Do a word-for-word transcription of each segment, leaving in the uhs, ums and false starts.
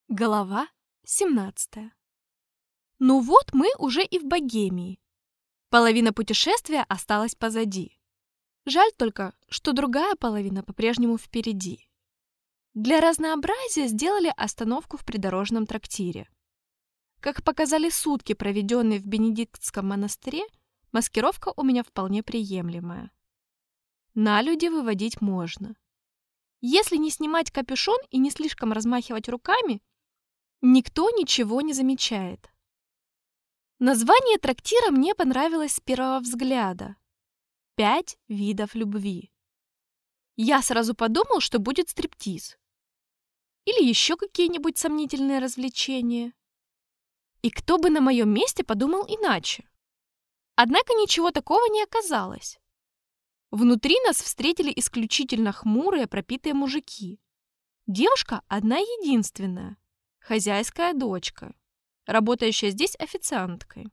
Глава семнадцатая. Ну вот мы уже и в Богемии. Половина путешествия осталась позади. Жаль только, что другая половина по-прежнему впереди. Для разнообразия сделали остановку в придорожном трактире. Как показали сутки, проведенные в Бенедиктском монастыре, маскировка у меня вполне приемлемая. На люди выводить можно. Если не снимать капюшон и не слишком размахивать руками, никто ничего не замечает. Название трактира мне понравилось с первого взгляда. «Пять видов любви». Я сразу подумал, что будет стриптиз. Или еще какие-нибудь сомнительные развлечения. И кто бы на моем месте подумал иначе? Однако ничего такого не оказалось. Внутри нас встретили исключительно хмурые, пропитые мужики. Девушка одна единственная. Хозяйская дочка, работающая здесь официанткой.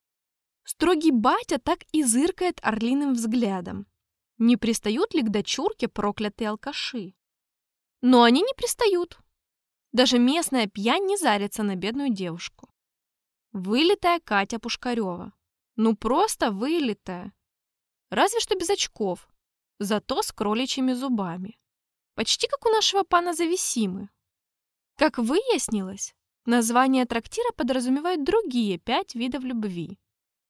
Строгий батя так и зыркает орлиным взглядом. Не пристают ли к дочурке проклятые алкаши? Но они не пристают. Даже местная пьянь не зарится на бедную девушку. Вылитая Катя Пушкарева. Ну просто вылитая. Разве что без очков, зато с кроличьими зубами. Почти как у нашего пана Зависимы. Как выяснилось, название трактира подразумевает другие пять видов любви.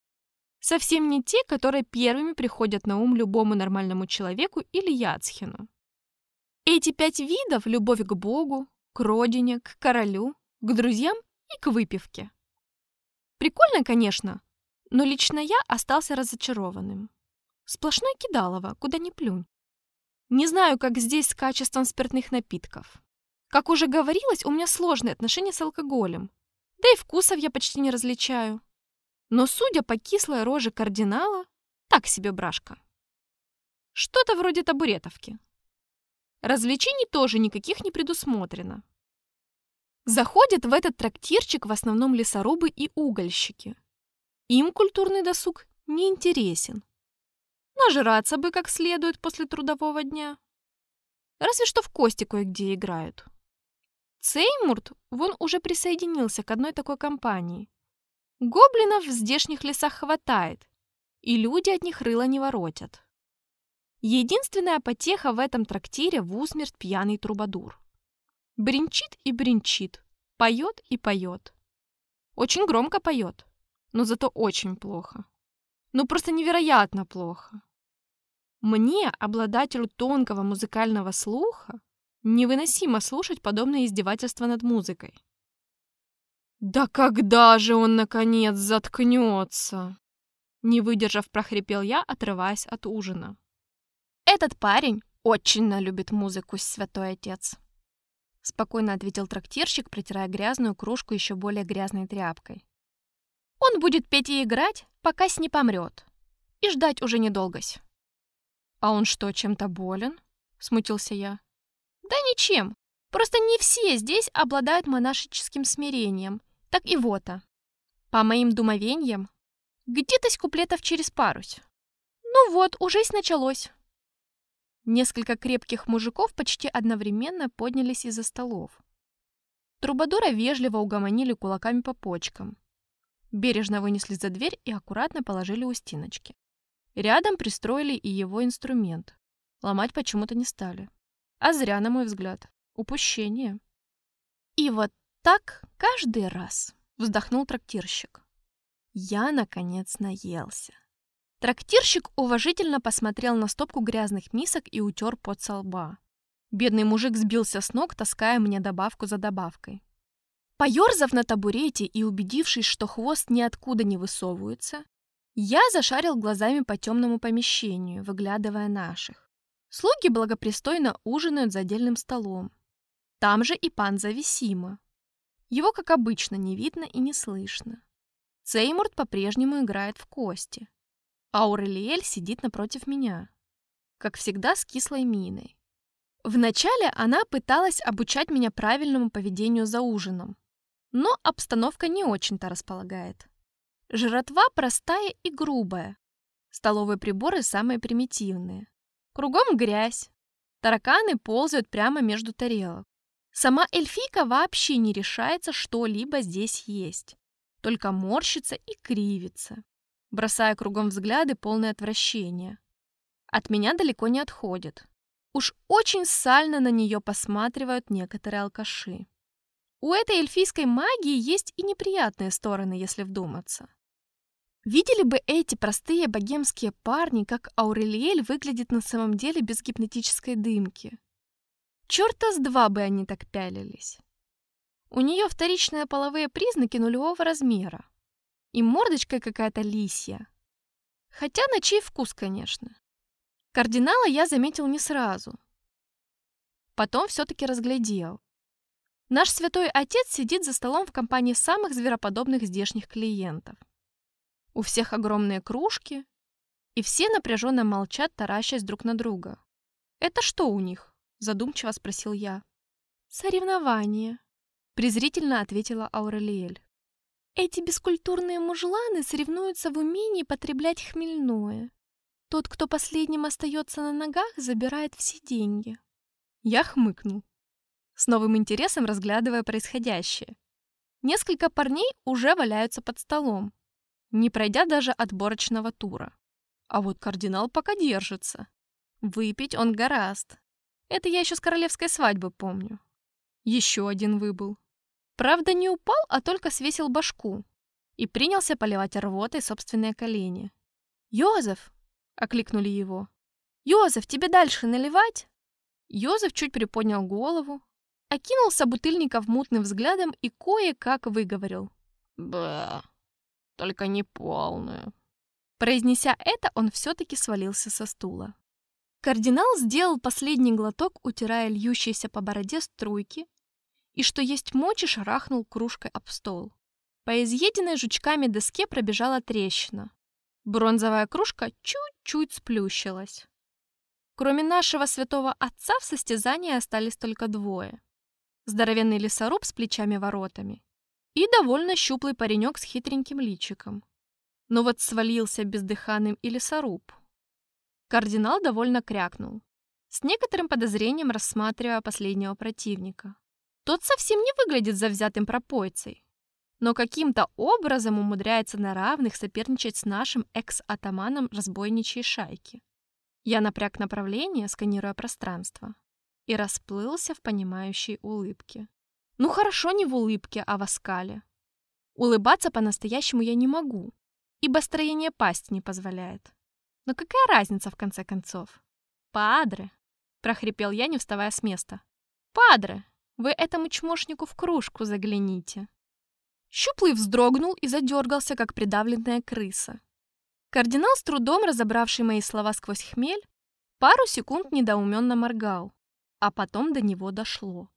Совсем не те, которые первыми приходят на ум любому нормальному человеку или яцхину. Эти пять видов – любовь к Богу, к родине, к королю, к друзьям и к выпивке. Прикольно, конечно, но лично я остался разочарованным. Сплошное кидалово, куда ни плюнь. Не знаю, как здесь с качеством спиртных напитков. Как уже говорилось, у меня сложные отношения с алкоголем. Да и вкусов я почти не различаю. Но, судя по кислой роже кардинала, так себе брашка. Что-то вроде табуретовки. Развлечений тоже никаких не предусмотрено. Заходят в этот трактирчик в основном лесорубы и угольщики. Им культурный досуг не интересен. Нажраться бы как следует после трудового дня. Разве что в кости кое-где играют. Цеймурт вон уже присоединился к одной такой компании. Гоблинов в здешних лесах хватает, и люди от них рыла не воротят. Единственная потеха в этом трактире в усмерть пьяный трубадур. Бринчит и бринчит, поет и поет. Очень громко поет, но зато очень плохо. Ну просто невероятно плохо. Мне, обладателю тонкого музыкального слуха, невыносимо слушать подобное издевательство над музыкой. «Да когда же он, наконец, заткнется?» Не выдержав, прохрипел я, отрываясь от ужина. «Этот парень очень любит музыку, святой отец», спокойно ответил трактирщик, протирая грязную кружку еще более грязной тряпкой. «Он будет петь и играть, пока не помрет. И ждать уже недолгось». «А он что, чем-то болен?» — смутился я. «Да ничем. Просто не все здесь обладают монашеским смирением. Так и вот-то. По моим думовениям, где-то с куплетов через парусь. Ну вот, уже и началось». Несколько крепких мужиков почти одновременно поднялись из-за столов. Трубадура вежливо угомонили кулаками по почкам. Бережно вынесли за дверь и аккуратно положили у стеночки. Рядом пристроили и его инструмент. Ломать почему-то не стали. А зря, на мой взгляд. Упущение. И вот так каждый раз, вздохнул трактирщик. Я, наконец, наелся. Трактирщик уважительно посмотрел на стопку грязных мисок и утер пот со лба. Бедный мужик сбился с ног, таская мне добавку за добавкой. Поерзав на табурете и убедившись, что хвост ниоткуда не высовывается, я зашарил глазами по темному помещению, выглядывая наших. Слуги благопристойно ужинают за отдельным столом. Там же и пан Зависима. Его, как обычно, не видно и не слышно. Цеймурт по-прежнему играет в кости. Аурелиэль сидит напротив меня, как всегда с кислой миной. Вначале она пыталась обучать меня правильному поведению за ужином, но обстановка не очень-то располагает. Жратва простая и грубая. Столовые приборы самые примитивные. Кругом грязь. Тараканы ползают прямо между тарелок. Сама эльфийка вообще не решается что-либо здесь есть, только морщится и кривится, бросая кругом взгляды, полные отвращения. От меня далеко не отходит. Уж очень сально на нее посматривают некоторые алкаши. У этой эльфийской магии есть и неприятные стороны, если вдуматься. Видели бы эти простые богемские парни, как Аурелиэль выглядит на самом деле без гипнотической дымки. Чёрта с два бы они так пялились. У нее вторичные половые признаки нулевого размера. И мордочка какая-то лисья. Хотя на чей вкус, конечно. Кардинала я заметил не сразу. Потом все-таки разглядел. Наш святой отец сидит за столом в компании самых звероподобных здешних клиентов. У всех огромные кружки, и все напряженно молчат, таращась друг на друга. «Это что у них?» — задумчиво спросил я. «Соревнования», — презрительно ответила Аурелиэль. «Эти бескультурные мужланы соревнуются в умении потреблять хмельное. Тот, кто последним остается на ногах, забирает все деньги». Я хмыкнул, с новым интересом разглядывая происходящее. Несколько парней уже валяются под столом, не пройдя даже отборочного тура. А вот кардинал пока держится. Выпить он гораст. Это я еще с королевской свадьбы помню. Еще один выбыл. Правда, не упал, а только свесил башку и принялся поливать рвотой собственные колени. «Йозеф!» — окликнули его. «Йозеф, тебе дальше наливать?» Йозеф чуть приподнял голову, окинул собутыльников мутным взглядом и кое-как выговорил. «Бэ, только не полную». Произнеся это, он все-таки свалился со стула. Кардинал сделал последний глоток, утирая льющиеся по бороде струйки, и, что есть мочи, шарахнул кружкой об стол. По изъеденной жучками доске пробежала трещина. Бронзовая кружка чуть-чуть сплющилась. Кроме нашего святого отца в состязании остались только двое. Здоровенный лесоруб с плечами-воротами и довольно щуплый паренек с хитреньким личиком. Но вот свалился бездыханным и лесоруб. Кардинал довольно крякнул, с некоторым подозрением рассматривая последнего противника. Тот совсем не выглядит завзятым пропойцей, но каким-то образом умудряется на равных соперничать с нашим экс-атаманом разбойничьей шайки. Я напряг направление, сканируя пространство, и расплылся в понимающей улыбке. Ну хорошо, не в улыбке, а в оскале. Улыбаться по-настоящему я не могу, ибо строение пасти не позволяет. Но какая разница, в конце концов? «Падре!» — прохрипел я, не вставая с места. «Падре, вы этому чмошнику в кружку загляните!» Щуплый вздрогнул и задергался, как придавленная крыса. Кардинал, с трудом разобравший мои слова сквозь хмель, пару секунд недоуменно моргал, а потом до него дошло.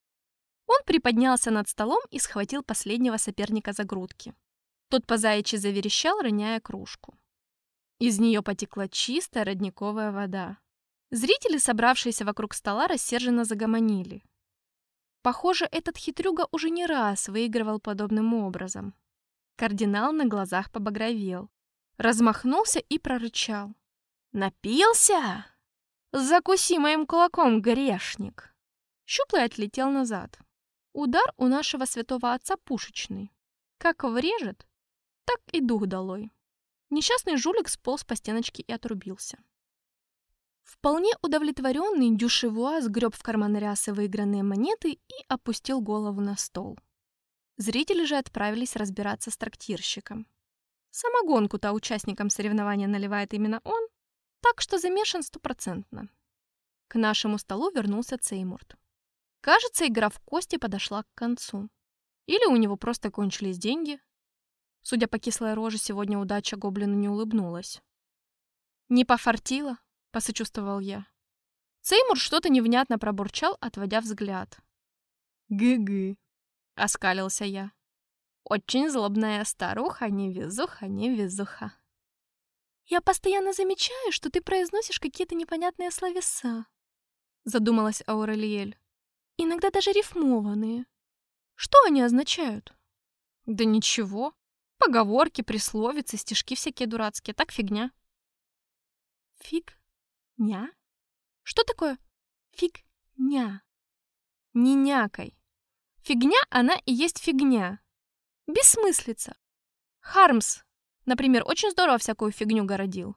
Он приподнялся над столом и схватил последнего соперника за грудки. Тот по-заячьи заверещал, роняя кружку. Из нее потекла чистая родниковая вода. Зрители, собравшиеся вокруг стола, рассерженно загомонили. Похоже, этот хитрюга уже не раз выигрывал подобным образом. Кардинал на глазах побагровел, размахнулся и прорычал. «Напился? Закуси моим кулаком, грешник!» Щуплый отлетел назад. Удар у нашего святого отца пушечный. Как врежет, так и дух долой. Несчастный жулик сполз по стеночке и отрубился. Вполне удовлетворенный Дюшевуа сгреб в карман рясы выигранные монеты и опустил голову на стол. Зрители же отправились разбираться с трактирщиком. Самогонку-то участникам соревнования наливает именно он, так что замешан стопроцентно. К нашему столу вернулся Цеймурт. Кажется, игра в кости подошла к концу. Или у него просто кончились деньги. Судя по кислой роже, сегодня удача гоблину не улыбнулась. «Не пофартило», — посочувствовал я. Цеймур что-то невнятно пробурчал, отводя взгляд. «Гы-гы», — оскалился я. «Очень злобная старуха, невезуха, невезуха». «Я постоянно замечаю, что ты произносишь какие-то непонятные словеса», — задумалась Аурелиэль. «Иногда даже рифмованные. Что они означают?» «Да ничего. Поговорки, присловицы, стишки всякие дурацкие. Так фигня». «Фиг-ня? Что такое фиг-ня?» Не някай. Фигня, она и есть фигня. Бессмыслица. Хармс, например, очень здорово всякую фигню городил.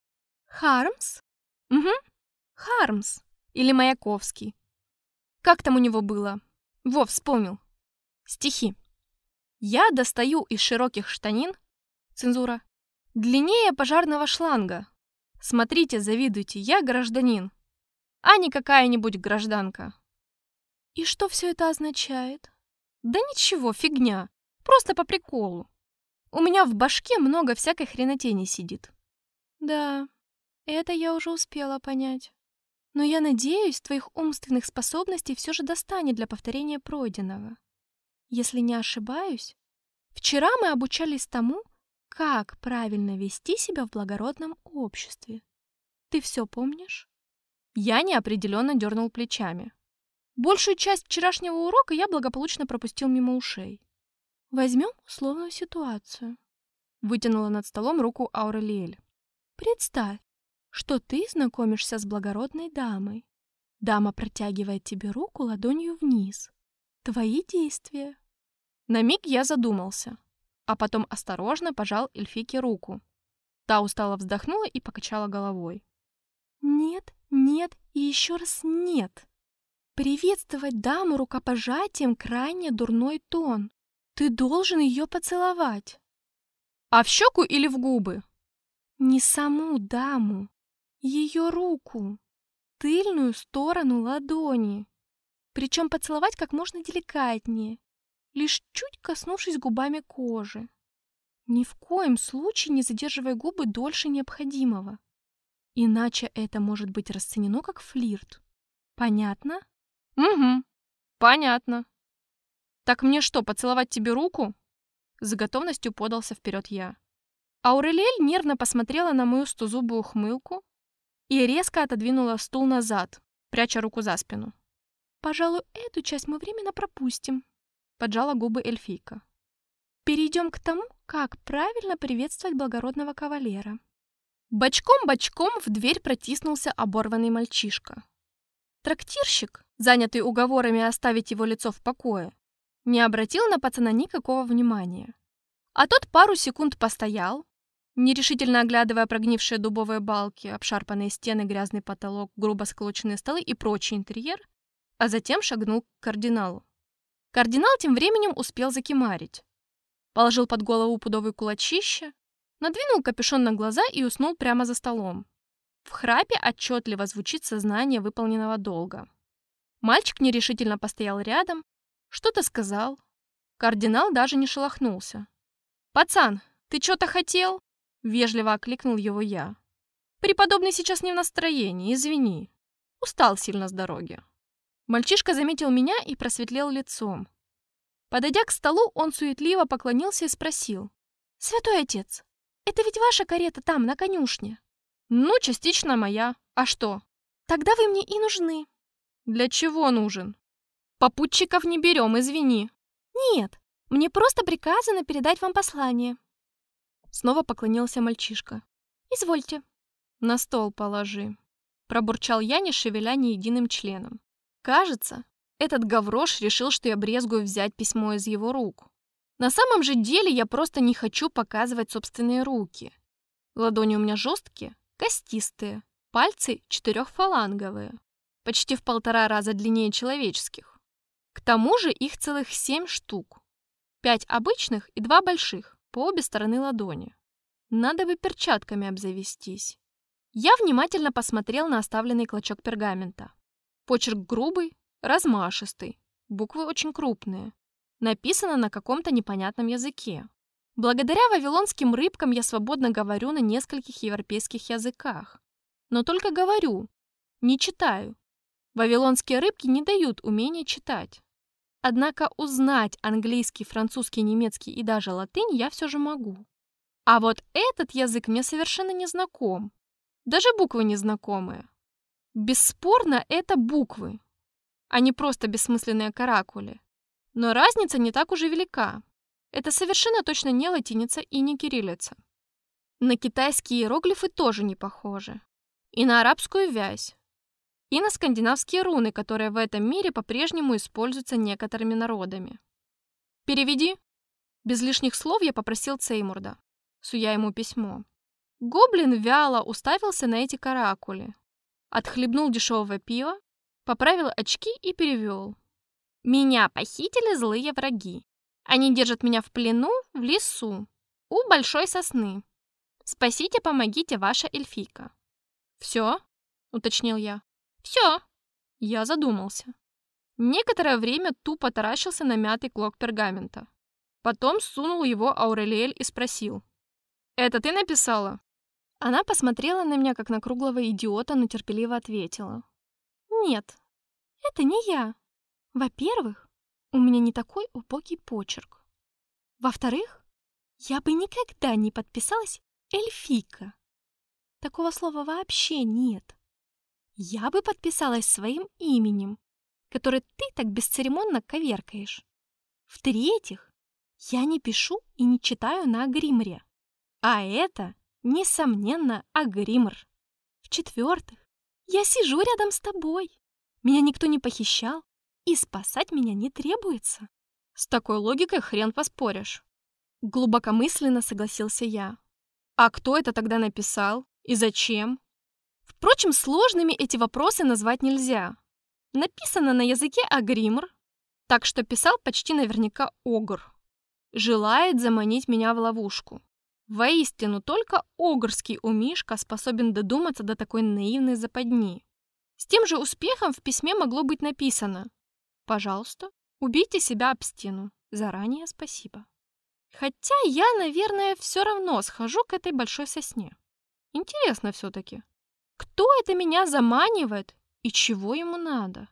Хармс? Угу. Хармс. Или Маяковский. Как там у него было? Во, вспомнил. Стихи. Я достаю из широких штанин, цензура, длиннее пожарного шланга. Смотрите, завидуйте, я гражданин, а не какая-нибудь гражданка. И что все это означает? Да ничего, фигня, просто по приколу. У меня в башке много всякой хренотени сидит. Да, это я уже успела понять. Но я надеюсь, твоих умственных способностей все же достанет для повторения пройденного. Если не ошибаюсь, вчера мы обучались тому, как правильно вести себя в благородном обществе. Ты все помнишь? Я неопределенно дернул плечами. Большую часть вчерашнего урока я благополучно пропустил мимо ушей. Возьмем условную ситуацию. Вытянула над столом руку Аурелиэль. Представь, что ты знакомишься с благородной дамой. Дама протягивает тебе руку ладонью вниз. Твои действия. На миг я задумался, а потом осторожно пожал эльфийке руку. Та устало вздохнула и покачала головой. Нет, нет и еще раз нет. Приветствовать даму рукопожатием крайне дурной тон. Ты должен ее поцеловать. А в щеку или в губы? Не саму даму, ее руку, тыльную сторону ладони. Причем поцеловать как можно деликатнее, лишь чуть коснувшись губами кожи. Ни в коем случае не задерживай губы дольше необходимого. Иначе это может быть расценено как флирт. Понятно? Угу, понятно. Так мне что, поцеловать тебе руку? С готовностью подался вперед я. Аурелиэль нервно посмотрела на мою стозубую ухмылку и резко отодвинула стул назад, пряча руку за спину. «Пожалуй, эту часть мы временно пропустим», — поджала губы эльфийка. «Перейдем к тому, как правильно приветствовать благородного кавалера». Бочком-бочком в дверь протиснулся оборванный мальчишка. Трактирщик, занятый уговорами оставить его лицо в покое, не обратил на пацана никакого внимания. А тот пару секунд постоял, нерешительно оглядывая прогнившие дубовые балки, обшарпанные стены, грязный потолок, грубо сколоченные столы и прочий интерьер, а затем шагнул к кардиналу. Кардинал тем временем успел закимарить. Положил под голову пудовый кулачище, надвинул капюшон на глаза и уснул прямо за столом. В храпе отчетливо звучит сознание выполненного долга. Мальчик нерешительно постоял рядом, что-то сказал. Кардинал даже не шелохнулся. «Пацан, ты что-то хотел?» — вежливо окликнул его я. «Преподобный сейчас не в настроении, извини. Устал сильно с дороги». Мальчишка заметил меня и просветлел лицом. Подойдя к столу, он суетливо поклонился и спросил. «Святой отец, это ведь ваша карета там, на конюшне?» «Ну, частично моя. А что?» «Тогда вы мне и нужны». «Для чего нужен?» «Попутчиков не берем, извини». «Нет, мне просто приказано передать вам послание». Снова поклонился мальчишка. «Извольте». «На стол положи», — пробурчал я, не шевеля ни единым членом. Кажется, этот гаврош решил, что я брезгую взять письмо из его рук. На самом же деле я просто не хочу показывать собственные руки. Ладони у меня жесткие, костистые, пальцы четырехфаланговые, почти в полтора раза длиннее человеческих. К тому же их целых семь штук. Пять обычных и два больших, по обе стороны ладони. Надо бы перчатками обзавестись. Я внимательно посмотрел на оставленный клочок пергамента. Почерк грубый, размашистый, буквы очень крупные. Написано на каком-то непонятном языке. Благодаря вавилонским рыбкам я свободно говорю на нескольких европейских языках. Но только говорю, не читаю. Вавилонские рыбки не дают умения читать. Однако узнать английский, французский, немецкий и даже латынь я все же могу. А вот этот язык мне совершенно не знаком. Даже буквы незнакомые. Бесспорно, это буквы, а не просто бессмысленные каракули. Но разница не так уж и велика. Это совершенно точно не латиница и не кириллица. На китайские иероглифы тоже не похожи. И на арабскую вязь. и на скандинавские руны, которые в этом мире по-прежнему используются некоторыми народами. «Переведи». Без лишних слов я попросил Цеймурда, суя ему письмо. Гоблин вяло уставился на эти каракули, отхлебнул дешевого пива, поправил очки и перевел. «Меня похитили злые враги. Они держат меня в плену в лесу, у большой сосны. Спасите, помогите, ваша эльфийка». «Все?» — уточнил я. «Все». Я задумался. Некоторое время тупо таращился на мятый клок пергамента. Потом сунул его Аурелиэль и спросил. «Это ты написала?» Она посмотрела на меня, как на круглого идиота, но терпеливо ответила. «Нет, это не я. Во-первых, у меня не такой убогий почерк. Во-вторых, я бы никогда не подписалась эльфийка. Такого слова вообще нет. Я бы подписалась своим именем, которое ты так бесцеремонно коверкаешь. В-третьих, я не пишу и не читаю на Агримре. А это, несомненно, Агримр. В-четвертых, я сижу рядом с тобой. Меня никто не похищал, и спасать меня не требуется». С такой логикой хрен поспоришь. Глубокомысленно согласился я. А кто это тогда написал? И зачем? Впрочем, сложными эти вопросы назвать нельзя. Написано на языке Агримр, так что писал почти наверняка Огр. Желает заманить меня в ловушку. Воистину, только огрский умишка способен додуматься до такой наивной западни. С тем же успехом в письме могло быть написано: «Пожалуйста, убейте себя об стену. Заранее спасибо». Хотя я, наверное, все равно схожу к этой большой сосне. Интересно все-таки, кто это меня заманивает и чего ему надо?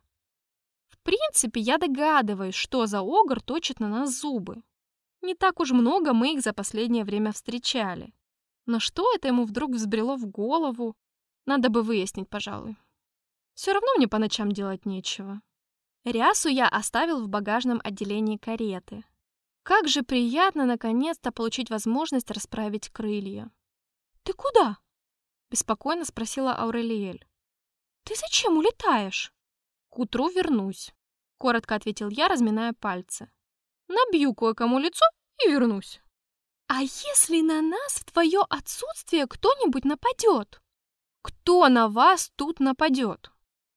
В принципе, я догадываюсь, что за огр точит на нас зубы. Не так уж много мы их за последнее время встречали. Но что это ему вдруг взбрело в голову, надо бы выяснить, пожалуй. Все равно мне по ночам делать нечего. Рясу я оставил в багажном отделении кареты. Как же приятно наконец-то получить возможность расправить крылья. «Ты куда?» — беспокойно спросила Аурелиэль. «Ты зачем улетаешь?» «К утру вернусь», — коротко ответил я, разминая пальцы. «Набью кое-кому лицо и вернусь». «А если на нас в твое отсутствие кто-нибудь нападет?» «Кто на вас тут нападет?»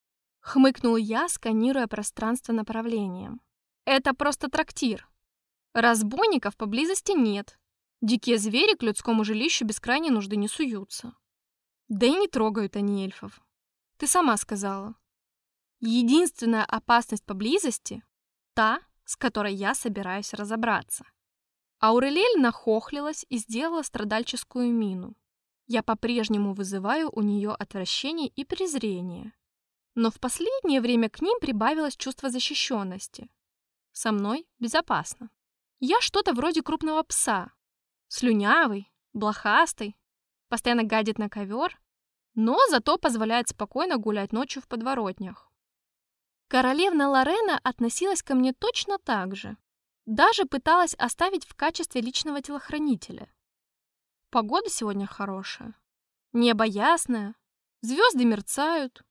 Хмыкнул я, сканируя пространство направлением. «Это просто трактир. Разбойников поблизости нет. Дикие звери к людскому жилищу без крайней нужды не суются. Да и не трогают они эльфов. Ты сама сказала. Единственная опасность поблизости — та, с которой я собираюсь разобраться». Аурелиэль нахохлилась и сделала страдальческую мину. Я по-прежнему вызываю у нее отвращение и презрение. Но в последнее время к ним прибавилось чувство защищенности. Со мной безопасно. Я что-то вроде крупного пса. Слюнявый, блохастый, постоянно гадит на ковер, но зато позволяет спокойно гулять ночью в подворотнях. Королевна Лорена относилась ко мне точно так же. Даже пыталась оставить в качестве личного телохранителя. Погода сегодня хорошая. Небо ясное, звезды мерцают.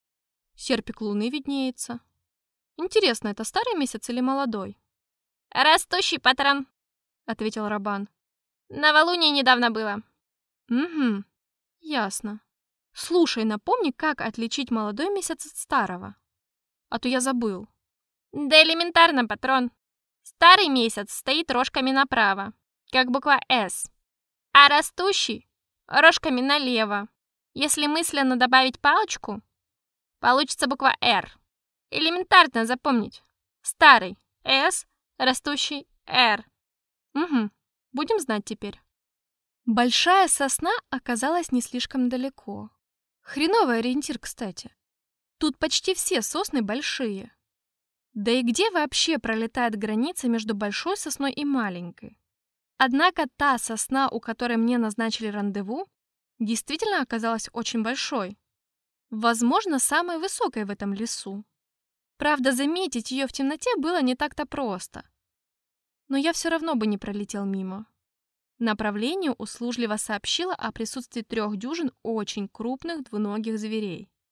Серпик луны виднеется. Интересно, это старый месяц или молодой? «Растущий патрон», — ответил Рабан. «Новолуние недавно было». «Угу, ясно. Слушай, напомни, как отличить молодой месяц от старого. А то я забыл». «Да элементарно, патрон. Старый месяц стоит рожками направо, как буква «С», а растущий — рожками налево. Если мысленно добавить палочку, получится буква «Р». Элементарно запомнить. Старый — «С», растущий — «Р». Угу, будем знать теперь. Большая сосна оказалась не слишком далеко. Хреновый ориентир, кстати. Тут почти все сосны большие. Да и где вообще пролетает граница между большой сосной и маленькой? Однако та сосна, у которой мне назначили рандеву, действительно оказалась очень большой. Возможно, самой высокой в этом лесу. Правда, заметить ее в темноте было не так-то просто. Но я все равно бы не пролетел мимо. Направление услужливо сообщило о присутствии трех дюжин очень крупных двуногих зверей.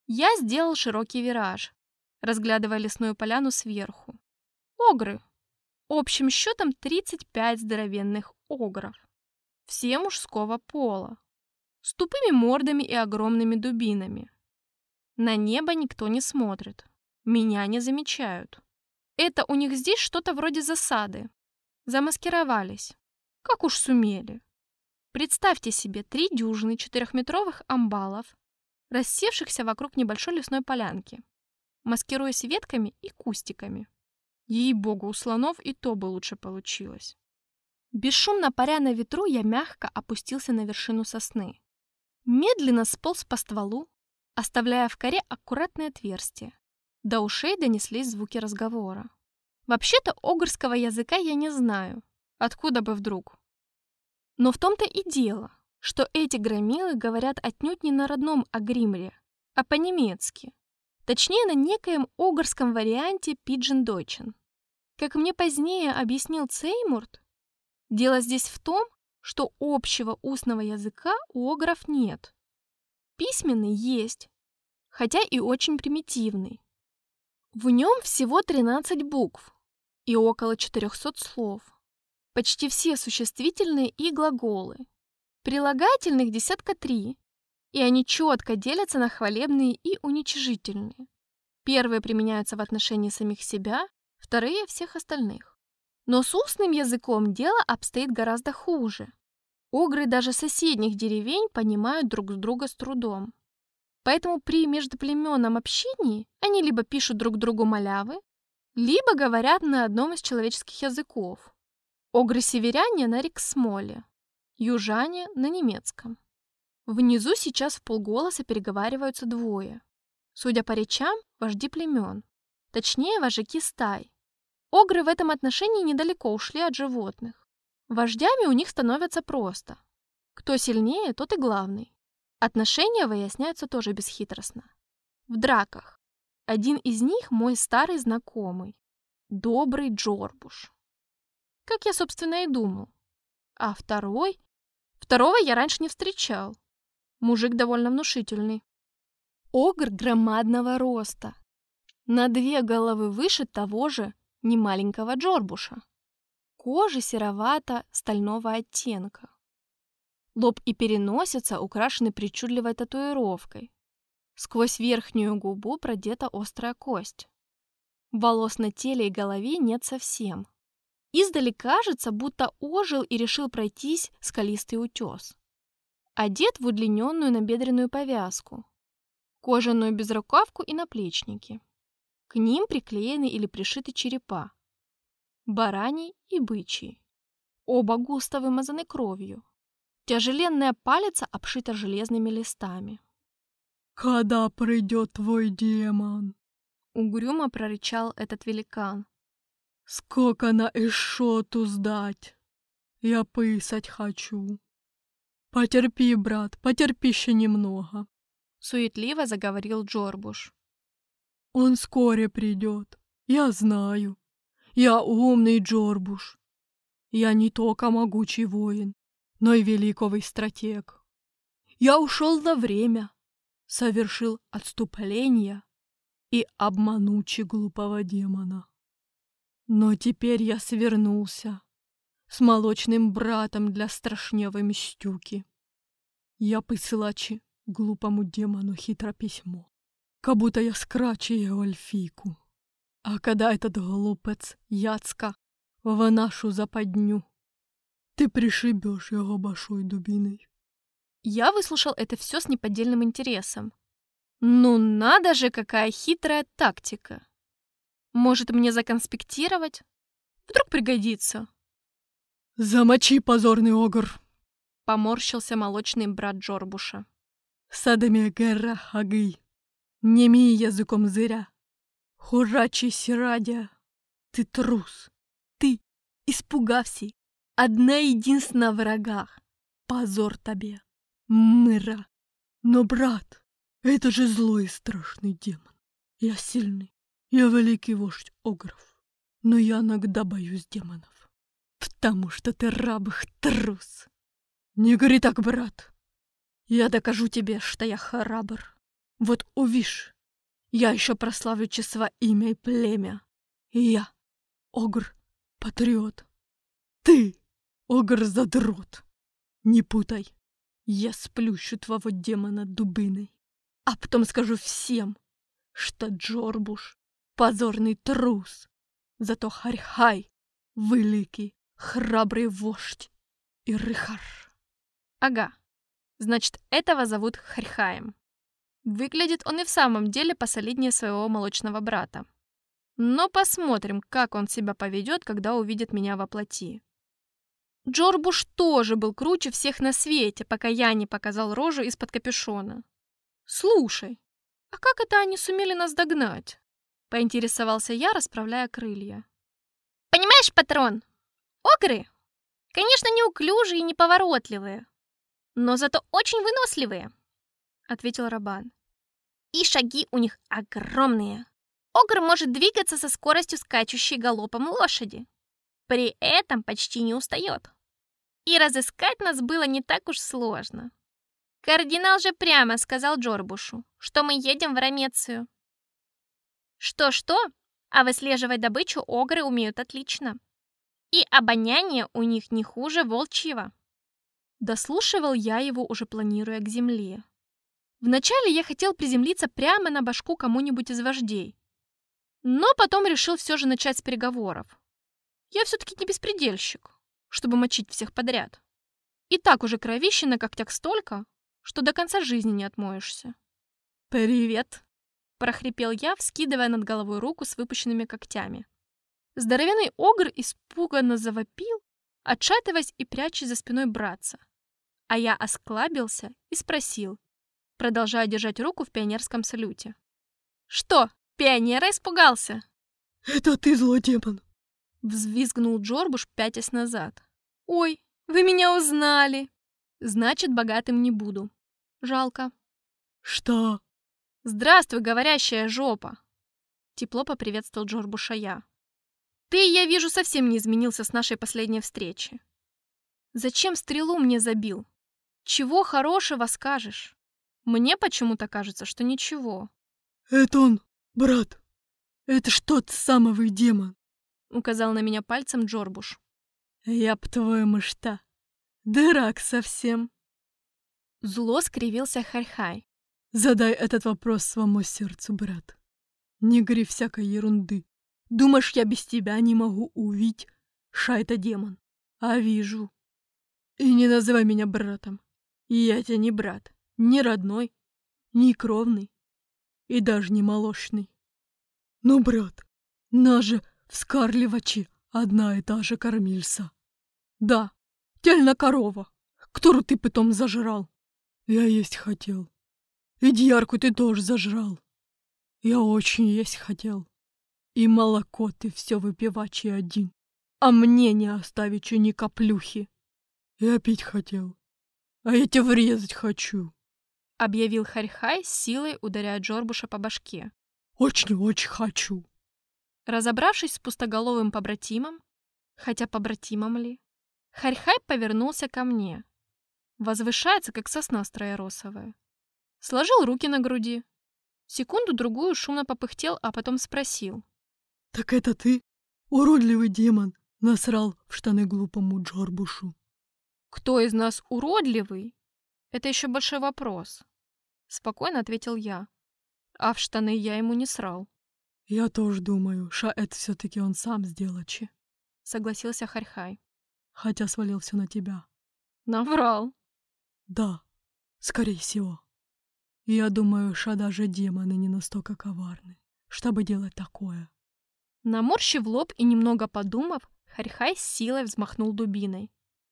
Я сделал широкий вираж, разглядывая лесную поляну сверху. Огры. Общим счетом тридцать пять здоровенных огров. Все мужского пола. С тупыми мордами и огромными дубинами. На небо никто не смотрит. Меня не замечают. Это у них здесь что-то вроде засады. Замаскировались. Как уж сумели. Представьте себе три дюжины четырехметровых амбалов, рассевшихся вокруг небольшой лесной полянки, маскируясь ветками и кустиками. Ей-богу, у слонов и то бы лучше получилось. Бесшумно паря на ветру, я мягко опустился на вершину сосны. Медленно сполз по стволу, оставляя в коре аккуратное отверстие. До ушей донеслись звуки разговора. Вообще-то огрского языка я не знаю. Откуда бы вдруг? Но в том-то и дело, что эти громилы говорят отнюдь не на родном агримле, а по-немецки. Точнее, на некоем огрском варианте пиджин-дойчен. Как мне позднее объяснил Цеймурт, дело здесь в том, что общего устного языка у огров нет. Письменный есть, хотя и очень примитивный. В нем всего тринадцать букв и около четырехсот слов. Почти все существительные и глаголы. Прилагательных десятка три, и они четко делятся на хвалебные и уничижительные. Первые применяются в отношении самих себя, вторые — всех остальных. Но с устным языком дело обстоит гораздо хуже. Огры даже соседних деревень понимают друг друга с трудом. Поэтому при междуплеменном общении они либо пишут друг другу малявы, либо говорят на одном из человеческих языков. Огры-северяне на риксмоле, южане на немецком. Внизу сейчас вполголоса переговариваются двое. Судя по речам, вожди племен, точнее, вожаки стай. Огры в этом отношении недалеко ушли от животных. Вождями у них становятся просто. Кто сильнее, тот и главный. Отношения выясняются тоже бесхитростно. В драках. Один из них мой старый знакомый, добрый Джорбуш. Как я, собственно, и думал. А второй... Второго я раньше не встречал. Мужик довольно внушительный. Огр громадного роста. На две головы выше того же немаленького Джорбуша. Кожа серовато-стального оттенка. Лоб и переносица украшены причудливой татуировкой. Сквозь верхнюю губу продета острая кость. Волос на теле и голове нет совсем. Издали кажется, будто ожил и решил пройтись скалистый утес. Одет в удлиненную набедренную повязку, кожаную безрукавку и наплечники. К ним приклеены или пришиты черепа. Бараний и бычий. Оба густо вымазаны кровью. Тяжеленная палица обшита железными листами. «Когда придет твой демон?» — угрюмо прорычал этот великан. «Сколько на ишоту сдать? Я писать хочу. Потерпи, брат, потерпи еще немного», — суетливо заговорил Джорбуш. «Он вскоре придет, я знаю. Я умный Джорбуш. Я не только могучий воин, но и великовый стратег. Я ушел на время, совершил отступление и обманучи глупого демона. Но теперь я свернулся с молочным братом для страшневой мстюки. Я посылачи глупому демону хитро письмо, как будто я скрачу его эльфийку. А когда этот глупец Яцка в нашу западню, ты пришибешь его большой дубиной». Я выслушал это все с неподдельным интересом. Ну надо же, какая хитрая тактика. Может, мне законспектировать? Вдруг пригодится. «Замочи, позорный огр!» — поморщился молочный брат Джорбуша. «Садами гера хагый, неми языком зыря, хурачи сирадя, ты трус, ты испугався, одна единственная врагах, позор тебе, мыра. Но, брат, это же злой и страшный демон. Я сильный, я великий вождь огров, но я иногда боюсь демонов, потому что ты раб их трус. Не говори так, брат. Я докажу тебе, что я храбр. Вот увишь, я еще прославлю честь имя и племя. И я, огр-патриот. Ты, огр-задрот. Не путай. Я сплющу твоего демона дубиной. А потом скажу всем, что Джорбуш — позорный трус. Зато Харьхай — великий, храбрый вождь и рыхар. Ага, значит, этого зовут Харьхаем. Выглядит он и в самом деле посолиднее своего молочного брата. Но посмотрим, как он себя поведет, когда увидит меня во плоти. Джорбуш тоже был круче всех на свете, пока я не показал рожу из-под капюшона. «Слушай, а как это они сумели нас догнать?» — поинтересовался я, расправляя крылья. «Понимаешь, патрон, огры, конечно, неуклюжие и неповоротливые, но зато очень выносливые», — ответил Рабан. «И шаги у них огромные. Огр может двигаться со скоростью скачущей галопом лошади. При этом почти не устает. И разыскать нас было не так уж сложно. Кардинал же прямо сказал Джорбушу, что мы едем в Ромецию. Что-что, а выслеживать добычу огры умеют отлично. И обоняние у них не хуже волчьего». Дослушивал я его, уже планируя к земле. Вначале я хотел приземлиться прямо на башку кому-нибудь из вождей, но потом решил все же начать с переговоров. Я все-таки не беспредельщик, чтобы мочить всех подряд. И так уже кровищи на когтях столько, что до конца жизни не отмоешься. «Привет!» — прохрипел я, вскидывая над головой руку с выпущенными когтями. Здоровенный огр испуганно завопил, отшатываясь и прячась за спиной братца. А я осклабился и спросил, продолжая держать руку в пионерском салюте. «Что, пионера испугался?» «Это ты, злодемон!» — взвизгнул Джорбуш, пятясь назад. «Ой, вы меня узнали! Значит, богатым не буду. Жалко». «Что?» «Здравствуй, говорящая жопа!» Тепло поприветствовал Джорбуша я. «Ты, я вижу, совсем не изменился с нашей последней встречи. Зачем стрелу мне забил? Чего хорошего скажешь? Мне почему-то кажется, что ничего». «Это он, брат. Это ж тот самый демон», — указал на меня пальцем Джорбуш. «Я б твою что, дурак совсем». Зло скривился Харьхай. «Задай этот вопрос своему сердцу, брат. Не говори всякой ерунды. Думаешь, я без тебя не могу увидеть, ша это демон? А вижу. И не называй меня братом. Я тебе не брат, не родной, не кровный и даже не молочный. Ну, брат, нас же в Скарливаче одна и та же кормильца. Да, тельна корова, которую ты потом зажрал. Я есть хотел. И дьярку ты тоже зажрал. Я очень есть хотел. И молоко ты все выпивачий один, а мне не оставить ни каплюхи. Я пить хотел, а я тебя врезать хочу», — объявил Харьхай, с силой ударяя Джорбуша по башке. «Очень-очень хочу». Разобравшись с пустоголовым побратимом, хотя побратимом ли, Харьхай повернулся ко мне. Возвышается, как сосна строеросовая. Сложил руки на груди. Секунду-другую шумно попыхтел, а потом спросил. «Так это ты, уродливый демон, насрал в штаны глупому Джорбушу?» «Кто из нас уродливый? Это еще большой вопрос», — спокойно ответил я. А в штаны я ему не срал. «Я тоже думаю, ша это все-таки он сам сделачи», — согласился Харьхай. «Хотя свалил все на тебя». «Наврал». «Да, скорее всего. Я думаю, ша даже демоны не настолько коварны, чтобы делать такое». Наморщив лоб и немного подумав, Харьхай с силой взмахнул дубиной.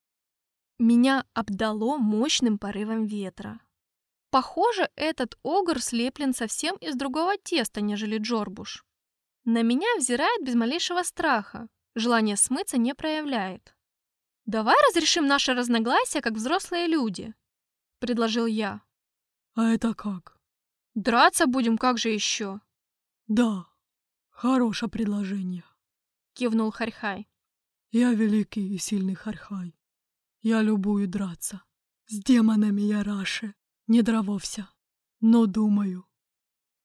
Меня обдало мощным порывом ветра. Похоже, этот огр слеплен совсем из другого теста, нежели Джорбуш. На меня взирает без малейшего страха, желание смыться не проявляет. «Давай разрешим наше разногласие, как взрослые люди», — предложил я. «А это как?» «Драться будем, как же еще?» «Да, хорошее предложение», — кивнул Харьхай. «Я великий и сильный Харьхай. Я любую драться. С демонами я раше не дрововся. Но думаю,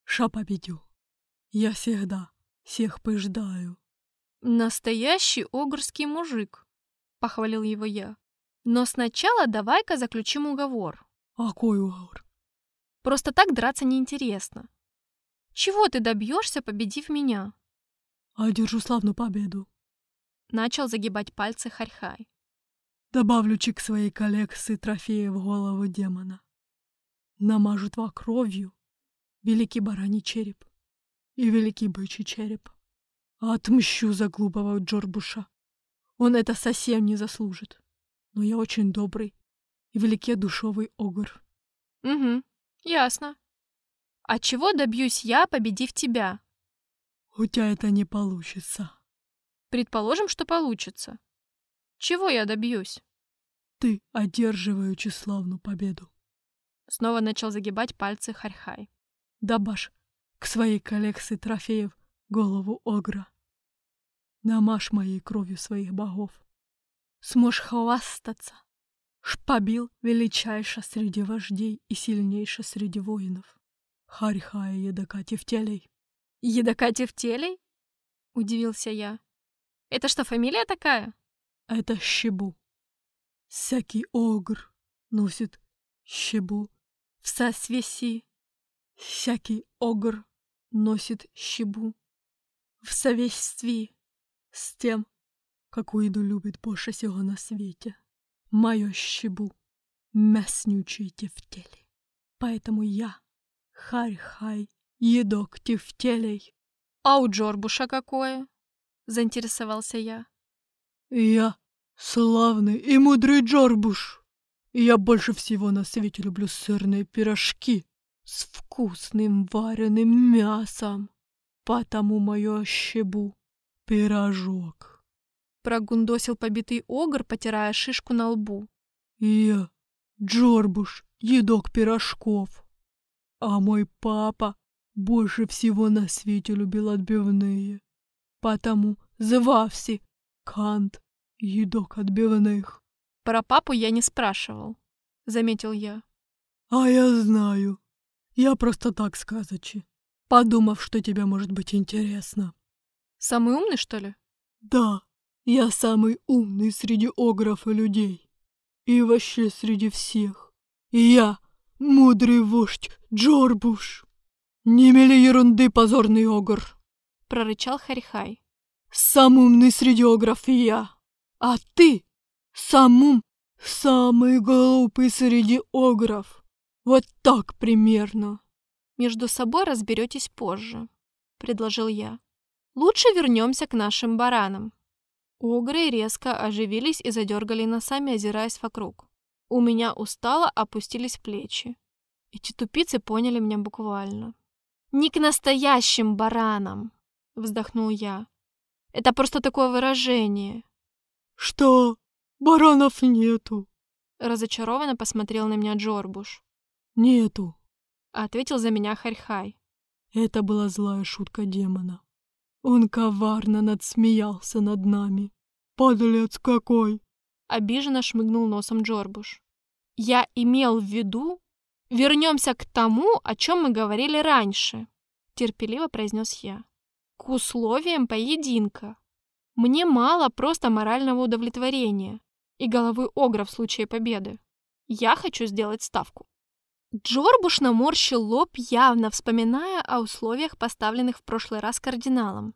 ша победю. Я всегда всех побеждаю. Настоящий огрский мужик, похвалил его я. Но сначала давай-ка заключим уговор. Какой уговор? Просто так драться неинтересно. Чего ты добьешься, победив меня? Одержу славную победу. Начал загибать пальцы Харьхай. Добавлю чек своей коллекции трофеев в голову демона. Намажу тва кровью великий бараний череп и великий бычий череп. Отмщу за глупого Джорбуша. Он это совсем не заслужит. Но я очень добрый и великодушевый огр. Угу, ясно. А чего добьюсь я, победив тебя? У тебя это не получится. Предположим, что получится. Чего я добьюсь? Ты одерживаешь славную победу. Снова начал загибать пальцы Харьхай. Добавь к своей коллекции трофеев голову огра. Намажь моей кровью своих богов. Сможешь хвастаться. Шпабил величайше среди вождей и сильнейше среди воинов. Харьхая едока Тефтелей. Едока Тефтелей? Удивился я. Это что, фамилия такая? Это щебу. Всякий огр носит щебу в сосвеси. Всякий огр носит щебу в совествии с тем, какую еду любит больше всего на свете. Мою щебу мяснючие Тефтели. Поэтому я, Харьхай, едок Тефтелей. А у Джорбуша какое? Заинтересовался я. Я славный и мудрый Джорбуш. Я больше всего на свете люблю сырные пирожки с вкусным вареным мясом. Потому мою щебу пирожок. Прогундосил побитый огр, потирая шишку на лбу. Я, Джорбуш, едок пирожков. А мой папа больше всего на свете любил отбивные. Потому звався Кант, едок отбивных. Про папу я не спрашивал, заметил я. А я знаю. Я просто так сказочи, подумав, что тебе может быть интересно. Самый умный, что ли? Да, я самый умный среди огров и людей. И вообще среди всех. И я мудрый вождь Джорбуш. Не мели ерунды, позорный огр. Прорычал Харьхай. Сам умный среди огров я. А ты сам ум, самый глупый среди огров. Вот так примерно. Между собой разберетесь позже, предложил я. Лучше вернемся к нашим баранам. Огры резко оживились и задергали носами, озираясь вокруг. У меня устало опустились плечи. Эти тупицы поняли меня буквально. «Не к настоящим баранам!» — вздохнул я. «Это просто такое выражение». «Что? Баранов нету?» — разочарованно посмотрел на меня Джорбуш. «Нету», — ответил за меня Харьхай. Это была злая шутка демона. Он коварно надсмеялся над нами. «Подлец какой!» — обиженно шмыгнул носом Джорбуш. «Я имел в виду... Вернемся к тому, о чем мы говорили раньше», — терпеливо произнес я. «К условиям поединка. Мне мало просто морального удовлетворения и головы огра в случае победы. Я хочу сделать ставку». Джорбуш наморщил лоб, явно вспоминая о условиях, поставленных в прошлый раз кардиналом.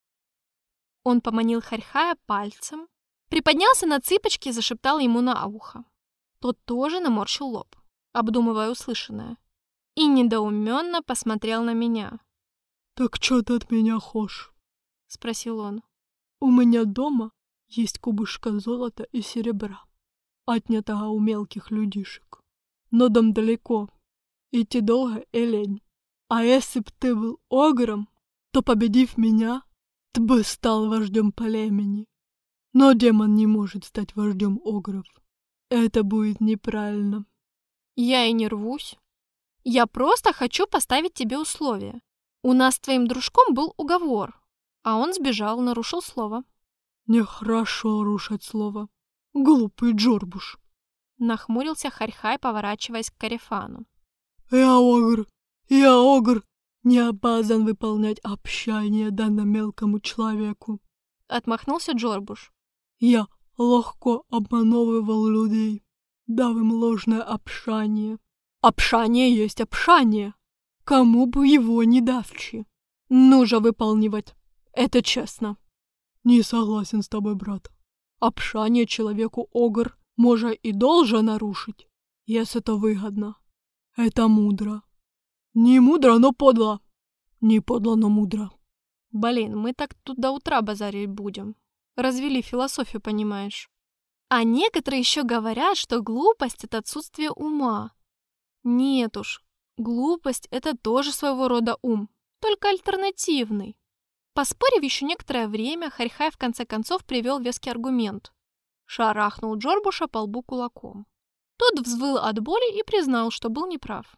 Он поманил Харьхая пальцем, приподнялся на цыпочки и зашептал ему на ухо. Тот тоже наморщил лоб, обдумывая услышанное, и недоуменно посмотрел на меня. «Так что ты от меня хочешь?» — спросил он. «У меня дома есть кубышка золота и серебра, отнятого у мелких людишек. Но дом далеко, идти долго и лень. А если б ты был огром, то, победив меня, ты бы стал вождем племени. Но демон не может стать вождем огров. Это будет неправильно». «Я и не рвусь. Я просто хочу поставить тебе условия. У нас с твоим дружком был уговор, а он сбежал, нарушил слово». «Нехорошо рушить слово. Глупый Джорбуш», — нахмурился Харьхай, поворачиваясь к Корефану. «Я огр, я огр, не обязан выполнять общение данному мелкому человеку. Отмахнулся Джорбуш. Я легко обмановывал людей, дав им ложное общение. Общание есть общание. Кому бы его не давчи. Нужно выполнивать. Это честно. Не согласен с тобой, брат. Общание человеку огр может и должен нарушить, если это выгодно. Это мудро. Не мудро, но подло. Не подло, но мудро. Блин, мы так тут до утра базарить будем. Развели философию, понимаешь. А некоторые еще говорят, что глупость — это отсутствие ума. Нет уж, глупость — это тоже своего рода ум, только альтернативный. Поспорив еще некоторое время, Харьхай в конце концов привел веский аргумент. Шарахнул Джорбуша по лбу кулаком. Тот взвыл от боли и признал, что был неправ.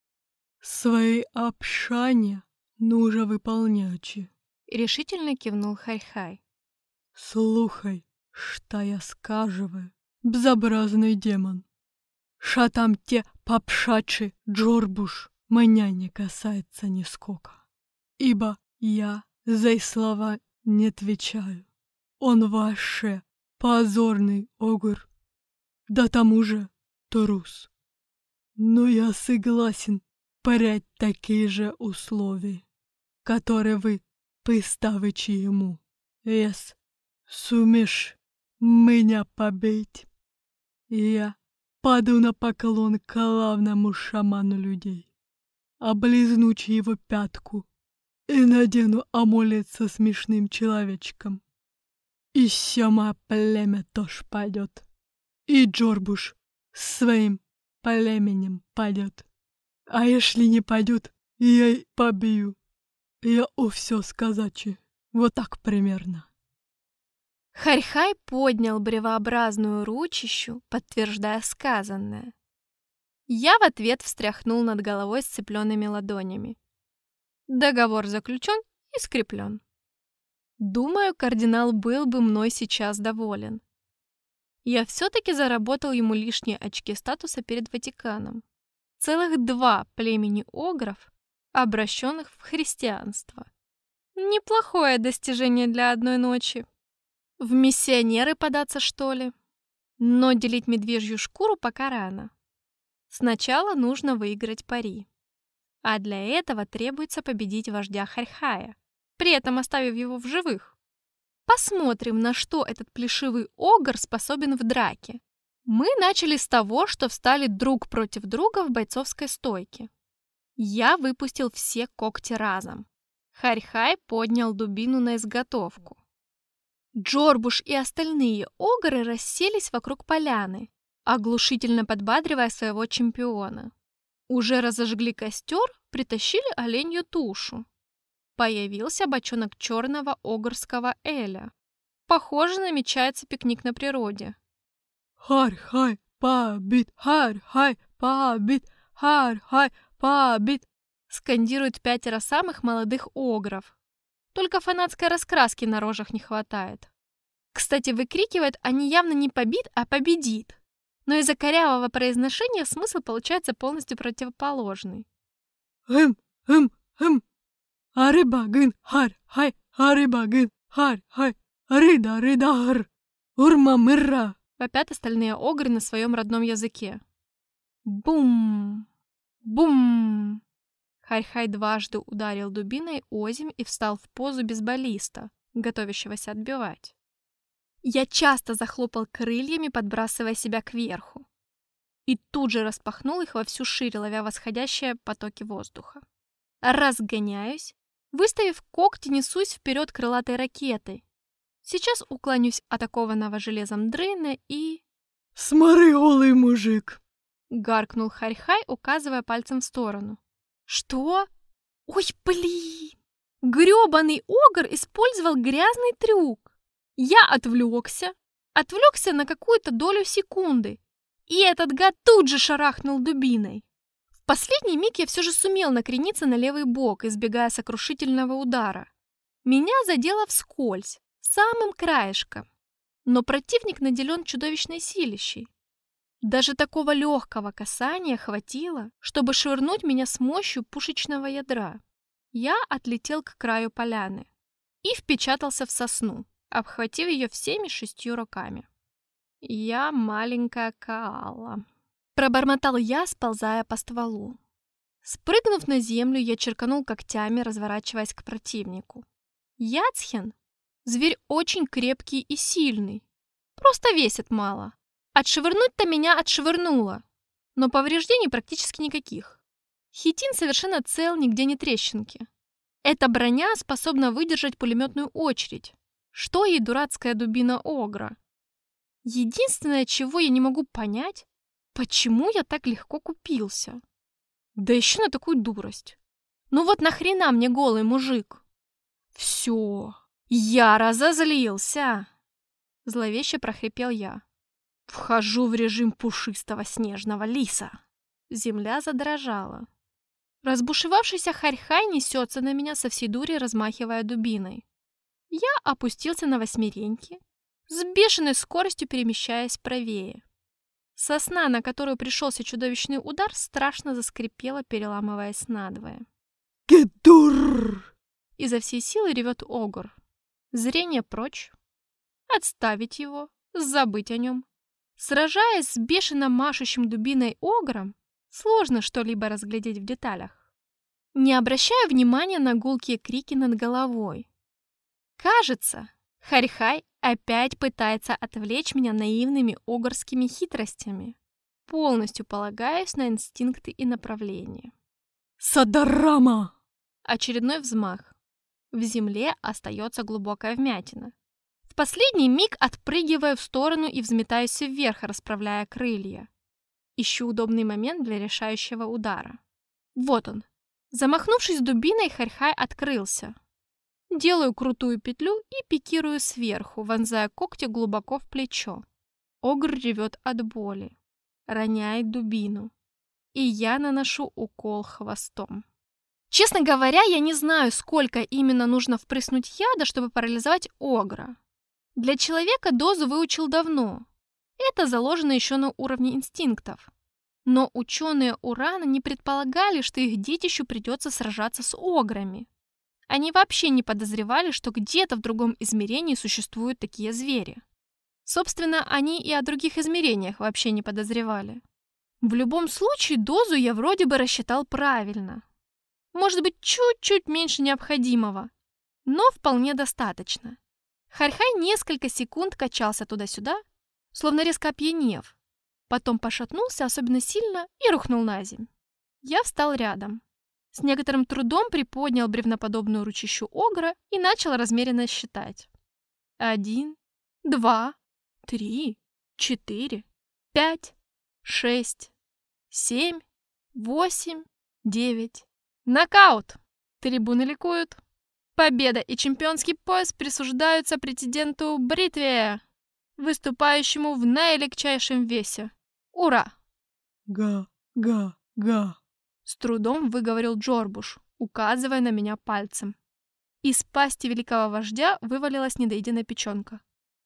Свои общания нужно выполнять. Решительно кивнул Харьхай. Слухай, что я сказываю, безобразный демон. Ша там те попшачи, Джорбуш, меня не касается нисколько. Ибо я за слова не отвечаю. Он ваше позорный огр, да тому же трус. Но я согласен принять такие же условия, которые вы поставите ему. Если сумеешь меня побить, я паду на поклон к главному шаману людей, облизнуть его пятку и надену амулет со смешным человечком. И все мое племя тоже пойдет. И Джорбуш своим племенем пойдет. А если не пойдет, я и побью. Я у все сказать. Вот так примерно. Харьхай поднял бревообразную ручищу, подтверждая сказанное. Я в ответ встряхнул над головой сцепленными ладонями. Договор заключен и скреплен. Думаю, кардинал был бы мной сейчас доволен. Я все-таки заработал ему лишние очки статуса перед Ватиканом. Целых два племени огров, обращенных в христианство. Неплохое достижение для одной ночи. В миссионеры податься, что ли? Но делить медвежью шкуру пока рано. Сначала нужно выиграть пари. А для этого требуется победить вождя Харьхая, при этом оставив его в живых. Посмотрим, на что этот плешивый огр способен в драке. Мы начали с того, что встали друг против друга в бойцовской стойке. Я выпустил все когти разом. Харьхай поднял дубину на изготовку. Джорбуш и остальные огры расселись вокруг поляны, оглушительно подбадривая своего чемпиона. Уже разожгли костер, притащили оленью тушу. Появился бочонок черного огрского эля. Похоже, намечается пикник на природе. Харьхай побит, Харьхай побит, Харьхай побит, скандируют пятеро самых молодых огров. Только фанатской раскраски на рожах не хватает. Кстати, выкрикивают они явно не побит, а победит. Но из-за корявого произношения смысл получается полностью противоположный. Эм, эм, эм. Арибагын, хар, хай, арибагын, хар, хай, арида, ридагр, урма-мырра. Вопят остальные огры на своем родном языке. Бум! Бум! Харьхай дважды ударил дубиной озимь и встал в позу бейсболиста, готовящегося отбивать. Я часто захлопал крыльями, подбрасывая себя кверху. И тут же распахнул их во всю ширь, ловя восходящие потоки воздуха. Разгоняюсь, выставив когти, несусь вперед крылатой ракетой. Сейчас уклонюсь от окованного железом дрына и... «Смотри, голый мужик!» — гаркнул Харьхай, указывая пальцем в сторону. «Что? Ой, блин!» Грёбаный огр использовал грязный трюк. Я отвлекся, отвлекся на какую-то долю секунды, и этот гад тут же шарахнул дубиной. В последний миг я все же сумел накрениться на левый бок, избегая сокрушительного удара. Меня задело вскользь, самым краешком, но противник наделен чудовищной силищей. Даже такого легкого касания хватило, чтобы швырнуть меня с мощью пушечного ядра. Я отлетел к краю поляны и впечатался в сосну, обхватив ее всеми шестью руками. «Я маленькая коала», — пробормотал я, сползая по стволу. Спрыгнув на землю, я черканул когтями, разворачиваясь к противнику. Яцхен — зверь очень крепкий и сильный, просто весит мало. Отшвырнуть-то меня отшвырнуло, но повреждений практически никаких. Хитин совершенно цел, нигде не трещинки. Эта броня способна выдержать пулеметную очередь. Что ей дурацкая дубина Огра? Единственное, чего я не могу понять, почему я так легко купился. Да еще на такую дурость. Ну вот нахрена мне голый мужик? Все, я разозлился. Зловеще прохрипел я. Вхожу в режим пушистого снежного лиса. Земля задрожала. Разбушевавшийся Харьхай несется на меня со всей дури, размахивая дубиной. Я опустился на восьмереньки, с бешеной скоростью перемещаясь правее. Сосна, на которую пришелся чудовищный удар, страшно заскрипела, переламываясь надвое. «Гедур!» Изо всей силы ревет Огр. Зрение прочь. Отставить его, забыть о нем. Сражаясь с бешено машущим дубиной Огром, сложно что-либо разглядеть в деталях. Не обращая внимания на гулкие крики над головой. Кажется, Харьхай опять пытается отвлечь меня наивными огрскими хитростями, полностью полагаясь на инстинкты и направление. «Садарама!» Очередной взмах. В земле остается глубокая вмятина. В последний миг отпрыгиваю в сторону и взметаюсь вверх, расправляя крылья. Ищу удобный момент для решающего удара. Вот он. Замахнувшись дубиной, Харьхай открылся. Делаю крутую петлю и пикирую сверху, вонзая когти глубоко в плечо. Огр ревет от боли. Роняет дубину. И я наношу укол хвостом. Честно говоря, я не знаю, сколько именно нужно впрыснуть яда, чтобы парализовать Огра. Для человека дозу выучил давно. Это заложено еще на уровне инстинктов. Но ученые Урана не предполагали, что их детищу придется сражаться с ограми. Они вообще не подозревали, что где-то в другом измерении существуют такие звери. Собственно, они и о других измерениях вообще не подозревали. В любом случае, дозу я вроде бы рассчитал правильно. Может быть, чуть-чуть меньше необходимого, но вполне достаточно. Харьхай несколько секунд качался туда-сюда, словно резко опьянев. Потом пошатнулся особенно сильно и рухнул на землю. Я встал рядом. С некоторым трудом приподнял бревноподобную ручищу Огра и начал размеренно считать. Один, два, три, четыре, пять, шесть, семь, восемь, девять. Нокаут! Трибуны ликуют. Победа и чемпионский пояс присуждаются претенденту Бритве, выступающему в наилегчайшем весе. Ура! Га-га-га. С трудом выговорил Джорбуш, указывая на меня пальцем. Из пасти великого вождя вывалилась недоеденная печенка.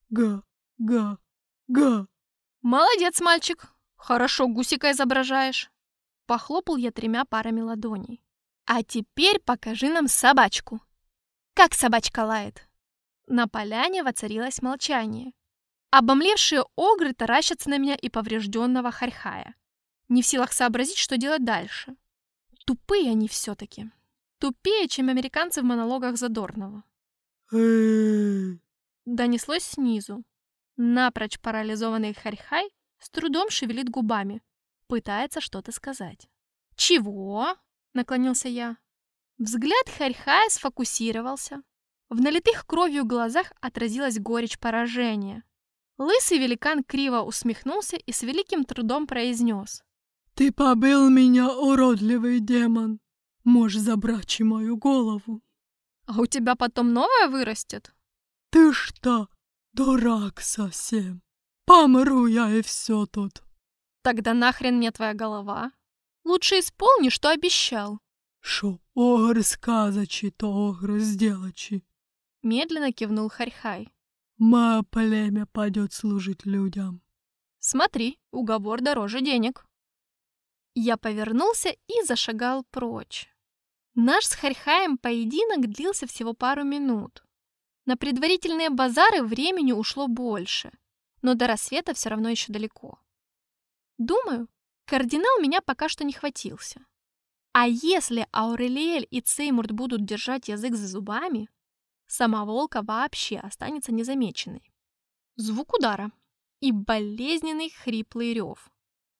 Га-га-га. Молодец, мальчик! Хорошо гусика изображаешь. Похлопал я тремя парами ладоней. А теперь покажи нам собачку. Как собачка лает? На поляне воцарилось молчание. Обомлевшие огры таращатся на меня и поврежденного Харьхая. Не в силах сообразить, что делать дальше. Тупые они все-таки. Тупее, чем американцы в монологах Задорнова. Донеслось снизу. Напрочь парализованный Харьхай с трудом шевелит губами. Пытается что-то сказать. «Чего?» — наклонился я. Взгляд Харьхая сфокусировался. В налитых кровью глазах отразилась горечь поражения. Лысый великан криво усмехнулся и с великим трудом произнес. «Ты побил меня, уродливый демон. Можешь забрать и мою голову». «А у тебя потом новая вырастет?» «Ты что, дурак совсем? Помру я и все тут». «Тогда нахрен мне твоя голова? Лучше исполни, что обещал». «Шо огр сказачи, то огр сделачи». Медленно кивнул Харьхай. «Мое племя пойдет служить людям». «Смотри, уговор дороже денег». Я повернулся и зашагал прочь. Наш с Харьхаем поединок длился всего пару минут. На предварительные базары времени ушло больше, но до рассвета все равно еще далеко. Думаю, кардинал меня пока что не хватился. А если Аурелиэль и Цеймурт будут держать язык за зубами, самоволка вообще останется незамеченной. Звук удара и болезненный хриплый рев.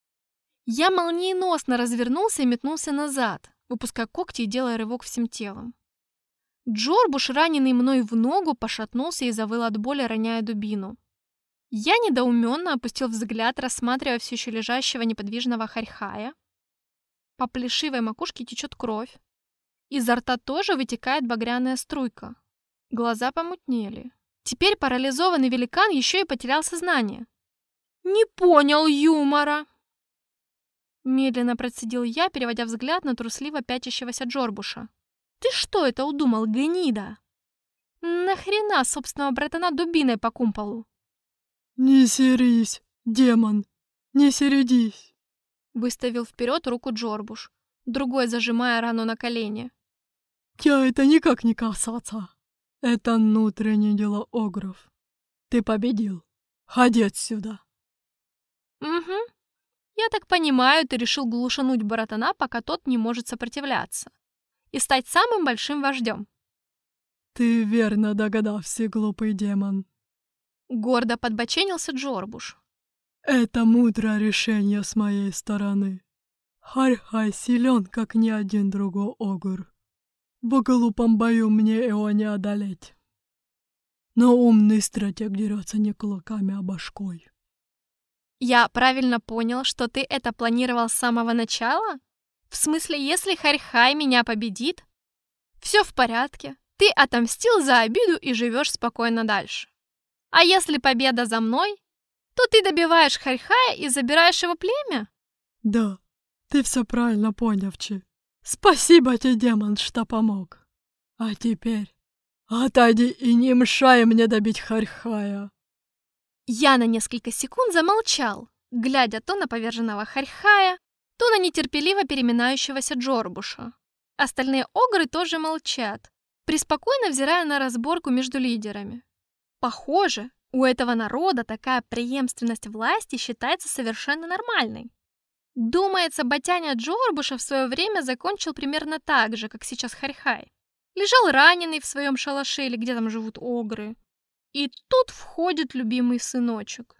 Я молниеносно развернулся и метнулся назад, выпуская когти и делая рывок всем телом. Джорбуш, раненый мной в ногу, пошатнулся и завыл от боли, роняя дубину. Я недоуменно опустил взгляд, рассматривая все еще лежащего неподвижного Харьхая. По плешивой макушке течет кровь. Изо рта тоже вытекает багряная струйка. Глаза помутнели. Теперь парализованный великан еще и потерял сознание. «Не понял юмора!» Медленно процедил я, переводя взгляд на трусливо пятящегося Джорбуша. «Ты что это удумал, гнида? Нахрена собственного братана дубиной по кумполу?» «Не серись, демон, не сердись!» Выставил вперед руку Джорбуш, другой зажимая рану на колене. «Тебя это никак не касаться. Это внутреннее дело огров. Ты победил. Ходи отсюда!» «Угу. Я так понимаю, ты решил глушануть братана, пока тот не может сопротивляться, и стать самым большим вождем». «Ты верно догадался, глупый демон». Гордо подбоченился Джорбуш. «Это мудрое решение с моей стороны. Харьхай силен, как ни один другой огр. В глупом бою мне его не одолеть. Но умный стратег дерется не кулаками, а башкой». «Я правильно понял, что ты это планировал с самого начала? В смысле, если Харьхай меня победит, все в порядке, ты отомстил за обиду и живешь спокойно дальше. А если победа за мной, то ты добиваешь Харьхая и забираешь его племя?» «Да, ты все правильно понял, Чи. Спасибо тебе, демон, что помог. А теперь отойди и не мешай мне добить Харьхая». Я на несколько секунд замолчал, глядя то на поверженного Харьхая, то на нетерпеливо переминающегося Джорбуша. Остальные огры тоже молчат, преспокойно взирая на разборку между лидерами. Похоже, у этого народа такая преемственность власти считается совершенно нормальной. Думается, батяня Джорбуша в свое время закончил примерно так же, как сейчас Харьхай. Лежал раненый в своем шалаше или где там живут огры. И тут входит любимый сыночек.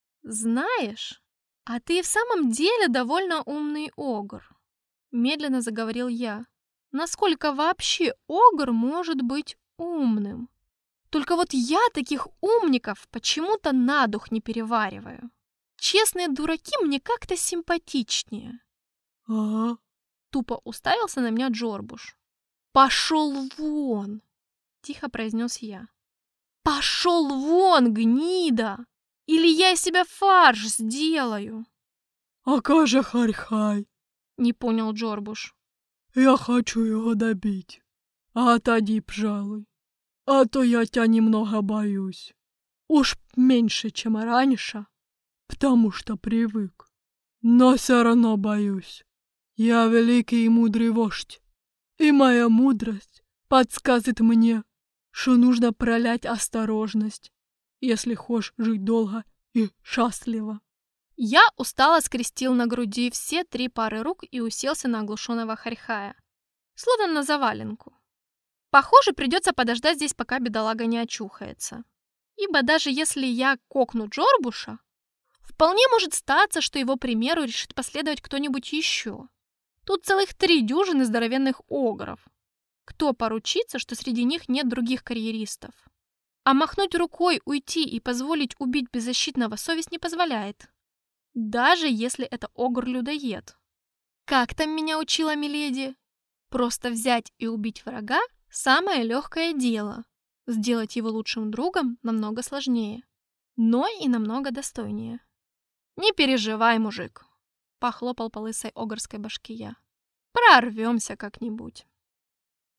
«Знаешь, а ты и в самом деле довольно умный огр», — медленно заговорил я. «Насколько вообще огр может быть умным? Только вот я таких умников почему-то на дух не перевариваю. Честные дураки мне как-то симпатичнее». «А?» — тупо уставился на меня Джорбуш. «Пошел вон!» — тихо произнес я. «Пошел вон, гнида! Или я из себя фарш сделаю!» «А как же Харьхай?» — не понял Джорбуш. «Я хочу его добить. А отойди, пожалуй. А то я тебя немного боюсь. Уж меньше, чем раньше, потому что привык. Но все равно боюсь. Я великий и мудрый вождь, и моя мудрость подсказывает мне, что нужно проявлять осторожность, если хочешь жить долго и счастливо». Я устало скрестил на груди все три пары рук и уселся на оглушенного Харьхая, словно на заваленку. Похоже, придется подождать здесь, пока бедолага не очухается. Ибо даже если я кокну Джорбуша, вполне может статься, что его примеру решит последовать кто-нибудь еще. Тут целых три дюжины здоровенных огров. Кто поручится, что среди них нет других карьеристов? А махнуть рукой, уйти и позволить убить беззащитного совесть не позволяет. Даже если это огр-людоед. Как там меня учила миледи? Просто взять и убить врага – самое легкое дело. Сделать его лучшим другом намного сложнее. Но и намного достойнее. «Не переживай, мужик», – похлопал по лысой огрской башке я. «Прорвемся как-нибудь».